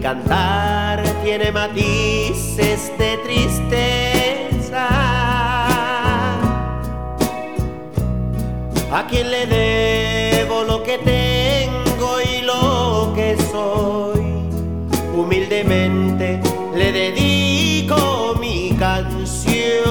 cantar tiene matices de tristeza. ¿A quién le debo lo que tengo y lo que soy? Humildemente le dedico mi canción.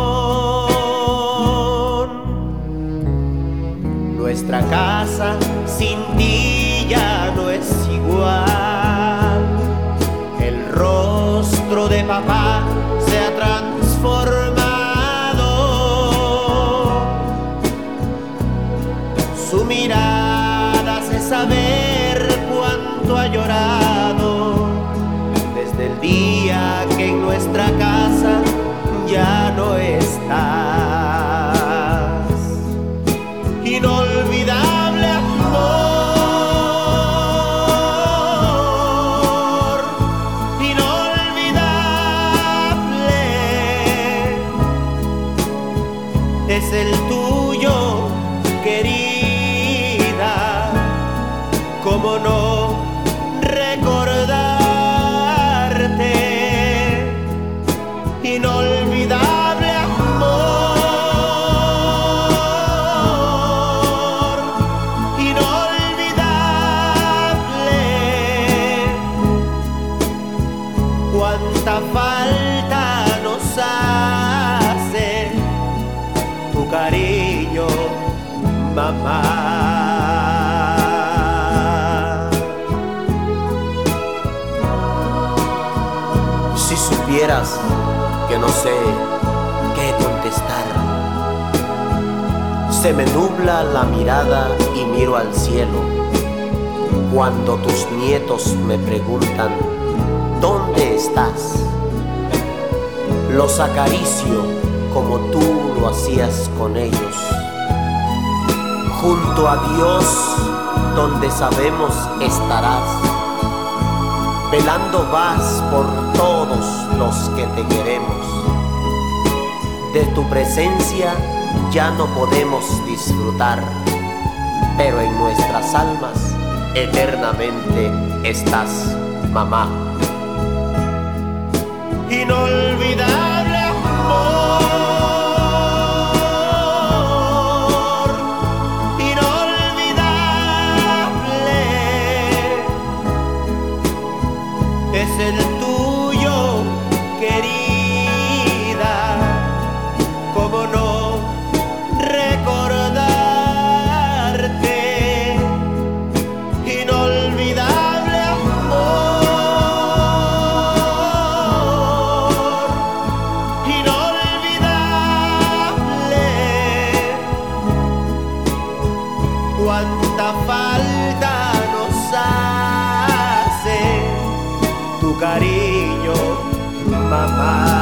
Nuestra casa sin ti ya no es igual. El rostro de papá se ha transformado. Su mirada hace saber cuánto ha llorado desde el día que en nuestra casa ya no estás. Inolvidable amor, inolvidable es el tuyo, querida. ¿Cómo no recordarte? Inolvidable amor, inolvidable. Cuánta falta nos hace tu cariño, mamá. Si supieras que no sé qué contestar, se me nubla la mirada y miro al cielo. Cuando tus nietos me preguntan ¿dónde estás?, los acaricio como tú lo hacías con ellos. Junto a Dios, donde sabemos estarás. Velando vas por todos los que te queremos. De tu presencia ya no podemos disfrutar, pero en nuestras almas eternamente estás, mamá. Inolvidable amor, inolvidable es el tuyo, querida. ¿Cómo no recordarte? Inolvidable amor, inolvidable. Cuánta falta nos hace tu cariño, mamá.